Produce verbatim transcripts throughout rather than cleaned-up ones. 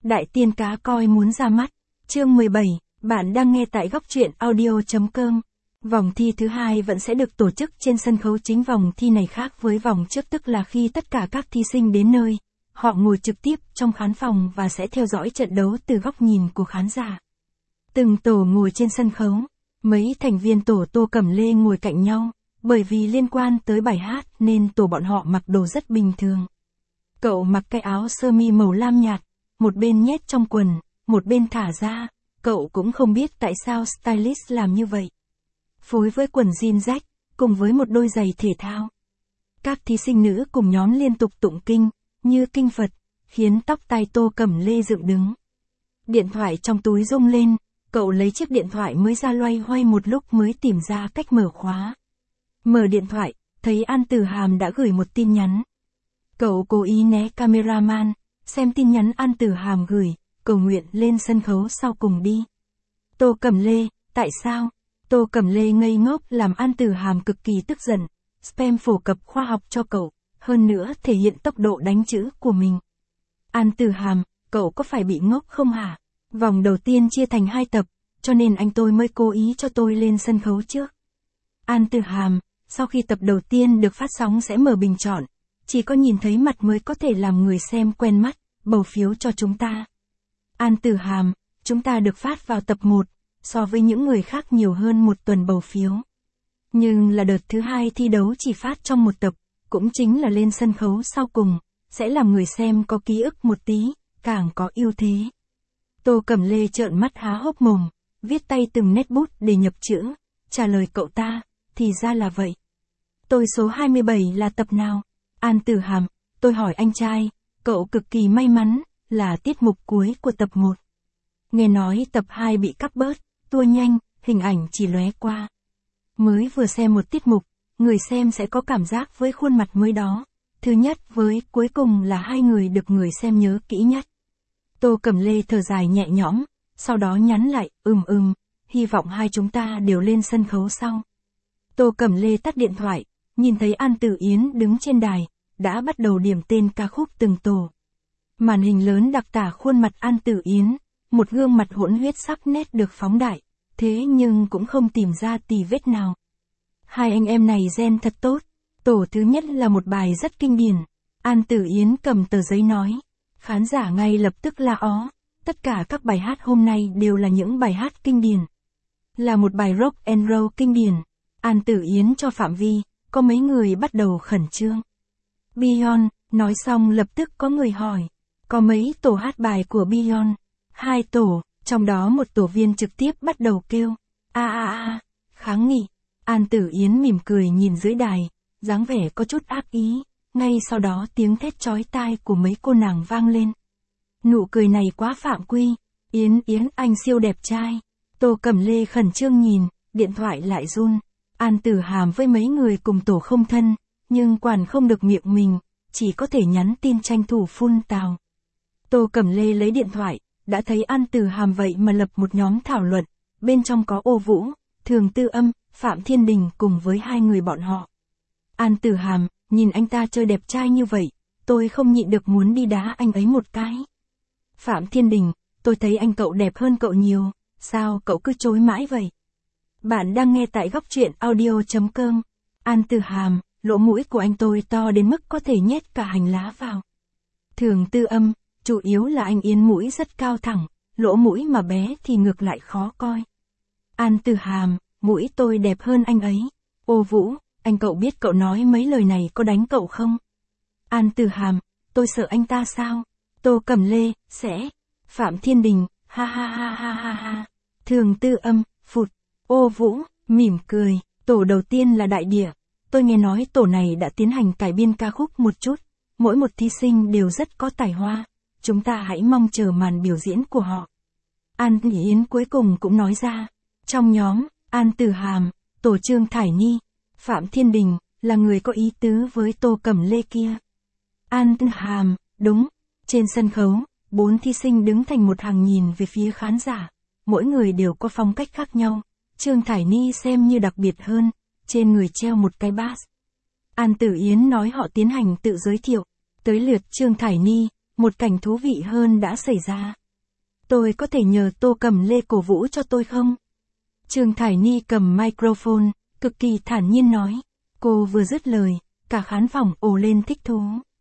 Đại tiên cá coi muốn ra mắt. Chương mười bảy, bạn đang nghe tại góc truyện audio chấm com. Vòng thi thứ hai vẫn sẽ được tổ chức trên sân khấu chính. Vòng thi này khác với vòng trước, tức là khi tất cả các thí sinh đến nơi, họ ngồi trực tiếp trong khán phòng và sẽ theo dõi trận đấu từ góc nhìn của khán giả. Từng tổ ngồi trên sân khấu, mấy thành viên tổ Tô Cẩm Lê ngồi cạnh nhau, bởi vì liên quan tới bài hát nên tổ bọn họ mặc đồ rất bình thường. Cậu mặc cái áo sơ mi màu lam nhạt, một bên nhét trong quần, một bên thả ra, cậu cũng không biết tại sao stylist làm như vậy. Phối với quần jean rách, cùng với một đôi giày thể thao. Các thí sinh nữ cùng nhóm liên tục tụng kinh, như kinh Phật, khiến tóc tai Tô Cẩm Lê dựng đứng. Điện thoại trong túi rung lên, cậu lấy chiếc điện thoại mới ra loay hoay một lúc mới tìm ra cách mở khóa. Mở điện thoại, thấy An Tử Hàm đã gửi một tin nhắn. Cậu cố ý né cameraman, xem tin nhắn An Tử Hàm gửi, cầu nguyện lên sân khấu sau cùng đi. Tô Cẩm Lê, tại sao? Tô Cẩm Lê ngây ngốc làm An Tử Hàm cực kỳ tức giận, spam phổ cập khoa học cho cậu, hơn nữa thể hiện tốc độ đánh chữ của mình. An Tử Hàm, cậu có phải bị ngốc không hả? Vòng đầu tiên chia thành hai tập, cho nên anh tôi mới cố ý cho tôi lên sân khấu trước. An Tử Hàm, sau khi tập đầu tiên được phát sóng sẽ mở bình chọn, chỉ có nhìn thấy mặt mới có thể làm người xem quen mắt, bầu phiếu cho chúng ta. An Tử Hàm, chúng ta được phát vào tập một, so với những người khác nhiều hơn một tuần bầu phiếu. Nhưng là đợt thứ hai thi đấu chỉ phát trong một tập, cũng chính là lên sân khấu sau cùng, sẽ làm người xem có ký ức một tí, càng có ưu thế. Tô Cẩm Lê trợn mắt há hốc mồm, viết tay từng nét bút để nhập chữ, trả lời cậu ta, thì ra là vậy. Tôi số hai mươi bảy là tập nào? An Tử Hàm, tôi hỏi anh trai, cậu cực kỳ may mắn, là tiết mục cuối của tập một. Nghe nói tập hai bị cắt bớt, tua nhanh, hình ảnh chỉ lóe qua. Mới vừa xem một tiết mục, người xem sẽ có cảm giác với khuôn mặt mới đó. Thứ nhất với cuối cùng là hai người được người xem nhớ kỹ nhất. Tô Cẩm Lê thở dài nhẹ nhõm, sau đó nhắn lại, ừm ừm, hy vọng hai chúng ta đều lên sân khấu sau. Tô Cẩm Lê tắt điện thoại, nhìn thấy An Tử Yến đứng trên đài, đã bắt đầu điểm tên ca khúc từng tổ. Màn hình lớn đặc tả khuôn mặt An Tử Yến, một gương mặt hỗn huyết sắc nét được phóng đại, thế nhưng cũng không tìm ra tì vết nào. Hai anh em này gen thật tốt, tổ thứ nhất là một bài rất kinh điển. An Tử Yến cầm tờ giấy nói, khán giả ngay lập tức la ó, tất cả các bài hát hôm nay đều là những bài hát kinh điển. Là một bài rock and roll kinh điển. An Tử Yến cho phạm vi, có mấy người bắt đầu khẩn trương. Beyond, nói xong lập tức có người hỏi, có mấy tổ hát bài của Beyond? Hai tổ, trong đó một tổ viên trực tiếp bắt đầu kêu, a a a, kháng nghị. An Tử Yến mỉm cười nhìn dưới đài, dáng vẻ có chút ác ý, ngay sau đó tiếng thét chói tai của mấy cô nàng vang lên. Nụ cười này quá phạm quy, Yến Yến anh siêu đẹp trai. Tô Cẩm Lê khẩn trương nhìn, điện thoại lại run. An Tử Hàm với mấy người cùng tổ không thân, nhưng quản không được miệng mình, chỉ có thể nhắn tin tranh thủ phun tào. Tô Cẩm Lê lấy điện thoại, đã thấy An Tử Hàm vậy mà lập một nhóm thảo luận, bên trong có Ô Vũ, Thường Tư Âm, Phạm Thiên Đình cùng với hai người bọn họ. An Tử Hàm, nhìn anh ta chơi đẹp trai như vậy, tôi không nhịn được muốn đi đá anh ấy một cái. Phạm Thiên Đình, tôi thấy anh cậu đẹp hơn cậu nhiều, sao cậu cứ chối mãi vậy? Bạn đang nghe tại góc truyện audio chấm com. An Tử Hàm, lỗ mũi của anh tôi to đến mức có thể nhét cả hành lá vào. Thường Tư Âm, chủ yếu là anh Yến mũi rất cao thẳng, lỗ mũi mà bé thì ngược lại khó coi. An Tử Hàm, mũi tôi đẹp hơn anh ấy. Ô Vũ, anh cậu biết cậu nói mấy lời này có đánh cậu không? An Tử Hàm, tôi sợ anh ta sao? Tô Cẩm Lê, sẽ. Phạm Thiên Đình, ha ha ha ha ha ha. Thường Tư Âm, phụt. Ô Vũ, mỉm cười, tổ đầu tiên là Đại Địa. Tôi nghe nói tổ này đã tiến hành cải biên ca khúc một chút, mỗi một thí sinh đều rất có tài hoa. Chúng ta hãy mong chờ màn biểu diễn của họ. An Yến cuối cùng cũng nói ra. Trong nhóm, An Tử Hàm, tổ Trương Thải Nhi, Phạm Thiên Đình, là người có ý tứ với Tô Cẩm Lê kia. An Hàm, đúng. Trên sân khấu, bốn thí sinh đứng thành một hàng nhìn về phía khán giả. Mỗi người đều có phong cách khác nhau. Trương Thải Nhi xem như đặc biệt hơn, trên người treo một cái bass. An Tử Yến nói họ tiến hành tự giới thiệu. Tới lượt Trương Thải Nhi, một cảnh thú vị hơn đã xảy ra. Tôi có thể nhờ Tô Cẩm Lê cổ vũ cho tôi không? Trương Thải Ni cầm microphone, cực kỳ thản nhiên nói. Cô vừa dứt lời, cả khán phòng ồ lên thích thú.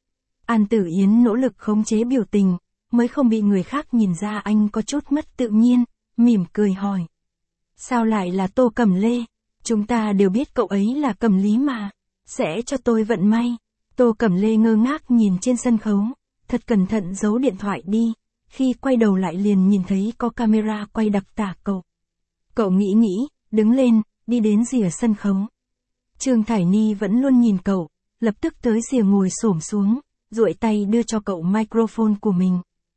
An Tử Yến nỗ lực khống chế biểu tình, mới không bị người khác nhìn ra anh có chút mất tự nhiên, mỉm cười hỏi. Sao lại là Tô Cẩm Lê? Chúng ta đều biết cậu ấy là Cẩm Lý mà. Sẽ cho tôi vận may. Tô Cẩm Lê ngơ ngác nhìn trên sân khấu, thật cẩn thận giấu điện thoại đi. Khi quay đầu lại liền nhìn thấy có camera quay đặc tả cậu. Cậu nghĩ nghĩ, đứng lên, đi đến rìa sân khấu. Trương Thải Ni vẫn luôn nhìn cậu, lập tức tới rìa ngồi xổm xuống, duỗi tay đưa cho cậu microphone của mình.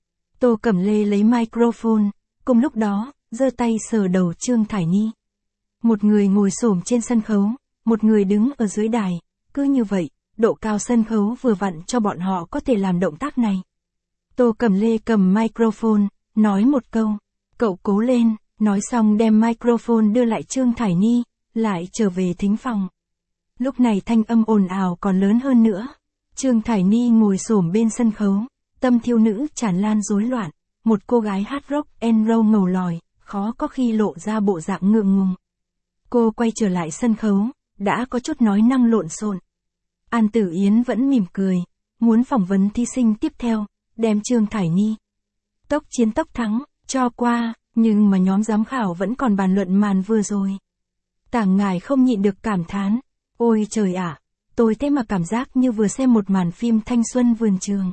Tô Cẩm Lê lấy microphone, cùng lúc đó, giơ tay sờ đầu Trương Thải Ni. Một người ngồi xổm trên sân khấu, một người đứng ở dưới đài, cứ như vậy, độ cao sân khấu vừa vặn cho bọn họ có thể làm động tác này. Tô Cẩm Lê cầm microphone, nói một câu, cậu cố lên, nói xong đem microphone đưa lại Trương Thải Ni, lại trở về thính phòng. Lúc này thanh âm ồn ào còn lớn hơn nữa. Trương Thải Ni ngồi xổm bên sân khấu, tâm thiếu nữ tràn lan rối loạn, một cô gái hát rock and roll ngầu lòi, khó có khi lộ ra bộ dạng ngượng ngùng. Cô quay trở lại sân khấu, đã có chút nói năng lộn xộn. An Tử Yến vẫn mỉm cười, muốn phỏng vấn thí sinh tiếp theo, đem Trương Thải Ni tốc chiến tốc thắng cho qua, nhưng mà nhóm giám khảo vẫn còn bàn luận màn vừa rồi. Tảng Ngải không nhịn được cảm thán, ôi trời ạ, tôi thế mà cảm giác như vừa xem một màn phim thanh xuân vườn trường.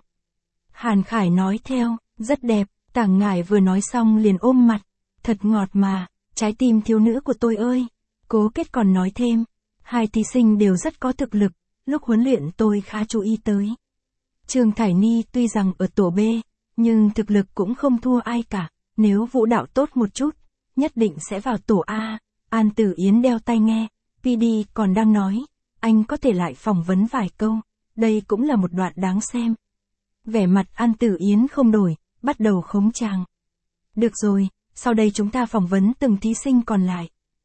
Hàn Khải nói theo, rất đẹp. Tảng Ngải vừa nói xong liền ôm mặt, thật ngọt mà, trái tim thiếu nữ của tôi ơi. Cố Kết còn nói thêm, hai thí sinh đều rất có thực lực, lúc huấn luyện tôi khá chú ý tới. Trương Thải Ni tuy rằng ở tổ B, nhưng thực lực cũng không thua ai cả, nếu vũ đạo tốt một chút, nhất định sẽ vào tổ A. An Tử Yến đeo tai nghe, pê đê còn đang nói, anh có thể lại phỏng vấn vài câu, đây cũng là một đoạn đáng xem. Vẻ mặt An Tử Yến không đổi, bắt đầu khống tràng. Được rồi, sau đây chúng ta phỏng vấn từng thí sinh còn lại.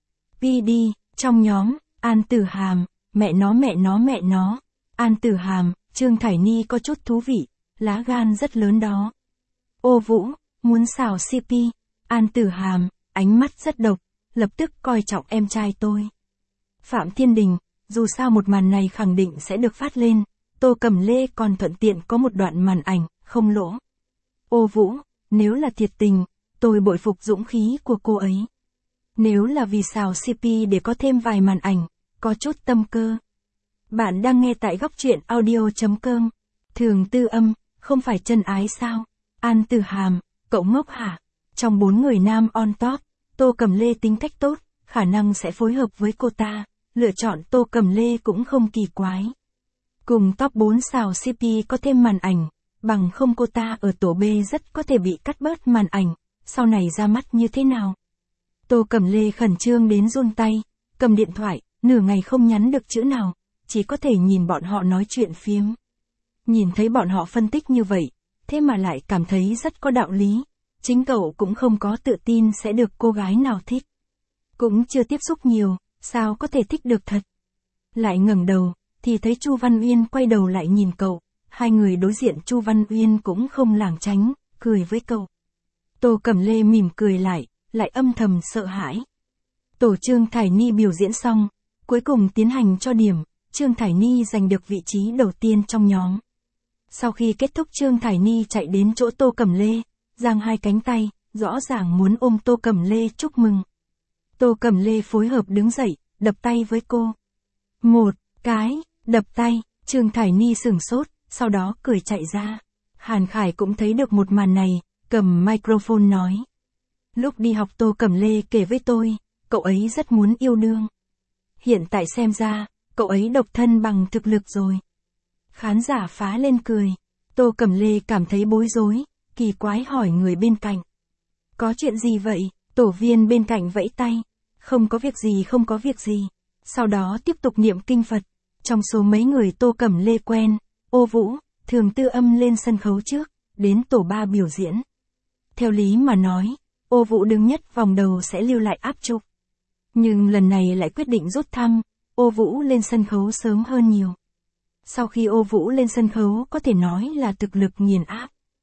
pê đê, trong nhóm, An Tử Hàm, mẹ nó mẹ nó mẹ nó. An Tử Hàm, Trương Thải Ni có chút thú vị, lá gan rất lớn đó. Ô Vũ, muốn xào xê pê. An Tử Hàm, ánh mắt rất độc, lập tức coi trọng em trai tôi. Phạm Thiên Đình, dù sao một màn này khẳng định sẽ được phát lên, Tô Cẩm Lê còn thuận tiện có một đoạn màn ảnh, không lỗ. Ô Vũ, nếu là thiệt tình, tôi bội phục dũng khí của cô ấy. Nếu là vì xào xê pê để có thêm vài màn ảnh, có chút tâm cơ. Bạn đang nghe tại góc truyện audio chấm com. Thường Tư Âm, không phải chân ái sao? An Tử Hàm, cậu ngốc hả? Trong bốn người nam on top, Tô Cẩm Lê tính cách tốt, khả năng sẽ phối hợp với cô ta. Lựa chọn Tô Cẩm Lê cũng không kỳ quái. Cùng top bốn xào xê pê có thêm màn ảnh, bằng không cô ta ở tổ B rất có thể bị cắt bớt màn ảnh, sau này ra mắt như thế nào? Tô Cẩm Lê khẩn trương đến run tay, cầm điện thoại, nửa ngày không nhắn được chữ nào, chỉ có thể nhìn bọn họ nói chuyện phiếm. Nhìn thấy bọn họ phân tích như vậy, thế mà lại cảm thấy rất có đạo lý, chính cậu cũng không có tự tin sẽ được cô gái nào thích. Cũng chưa tiếp xúc nhiều, sao có thể thích được thật? Lại ngẩng đầu, thì thấy Chu Văn Uyên quay đầu lại nhìn cậu, hai người đối diện. Chu Văn Uyên cũng không lảng tránh, cười với cậu. Tô Cẩm Lê mỉm cười lại, lại âm thầm sợ hãi. Tổ Trương Thải Ni biểu diễn xong, cuối cùng tiến hành cho điểm, Trương Thải Ni giành được vị trí đầu tiên trong nhóm. Sau khi kết thúc Trương Thải Ni chạy đến chỗ Tô Cẩm Lê, giang hai cánh tay, rõ ràng muốn ôm Tô Cẩm Lê chúc mừng. Tô Cẩm Lê phối hợp đứng dậy, đập tay với cô. Một cái, đập tay, Trương Thải Ni sửng sốt, sau đó cười chạy ra. Hàn Khải cũng thấy được một màn này, cầm microphone nói. Lúc đi học Tô Cẩm Lê kể với tôi, cậu ấy rất muốn yêu đương. Hiện tại xem ra, cậu ấy độc thân bằng thực lực rồi. Khán giả phá lên cười. Tô Cẩm Lê cảm thấy bối rối, kỳ quái hỏi người bên cạnh. Có chuyện gì vậy? Tổ viên bên cạnh vẫy tay. Không có việc gì không có việc gì. Sau đó tiếp tục niệm kinh Phật. Trong số mấy người Tô Cẩm Lê quen, Ô Vũ, Thường Tư Âm lên sân khấu trước, đến tổ ba biểu diễn. Theo lý mà nói, Ô Vũ đứng nhất vòng đầu sẽ lưu lại áp trục. Nhưng lần này lại quyết định rút thăm, Ô Vũ lên sân khấu sớm hơn nhiều. Sau khi Ô Vũ lên sân khấu có thể nói là thực lực nghiền áp.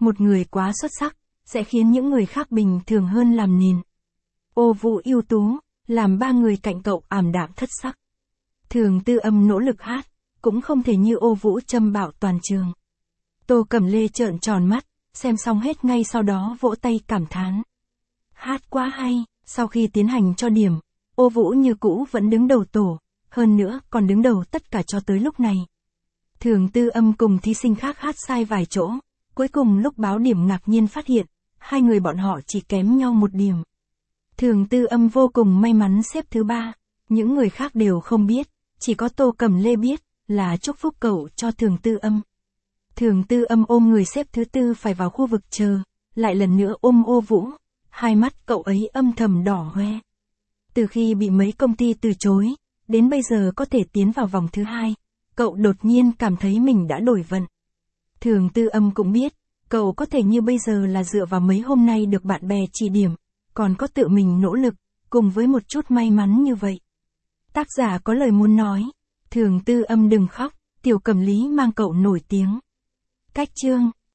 Một người quá xuất sắc, sẽ khiến những người khác bình thường hơn làm nền. Ô Vũ ưu tú, làm ba người cạnh cậu ảm đạm thất sắc. Thường Tư Âm nỗ lực hát, cũng không thể như Ô Vũ châm bạo toàn trường. Tô Cẩm Lê trợn tròn mắt, xem xong hết ngay sau đó vỗ tay cảm thán. Hát quá hay, sau khi tiến hành cho điểm, Ô Vũ như cũ vẫn đứng đầu tổ, hơn nữa còn đứng đầu tất cả cho tới lúc này. Thường Tư Âm cùng thí sinh khác hát sai vài chỗ, cuối cùng lúc báo điểm ngạc nhiên phát hiện, hai người bọn họ chỉ kém nhau một điểm. Thường Tư Âm vô cùng may mắn xếp thứ ba, những người khác đều không biết, chỉ có Tô Cẩm Lê biết, là chúc phúc cậu cho Thường Tư Âm. Thường Tư Âm ôm người xếp thứ tư phải vào khu vực chờ, lại lần nữa ôm Ô Vũ, hai mắt cậu ấy âm thầm đỏ hoe. Từ khi bị mấy công ty từ chối, đến bây giờ có thể tiến vào vòng thứ hai, cậu đột nhiên cảm thấy mình đã đổi vận. Thường Tư Âm cũng biết, cậu có thể như bây giờ là dựa vào mấy hôm nay được bạn bè chỉ điểm, còn có tự mình nỗ lực, cùng với một chút may mắn như vậy. Tác giả có lời muốn nói, Thường Tư Âm đừng khóc, Tiểu Cẩm Lý mang cậu nổi tiếng. Cách chương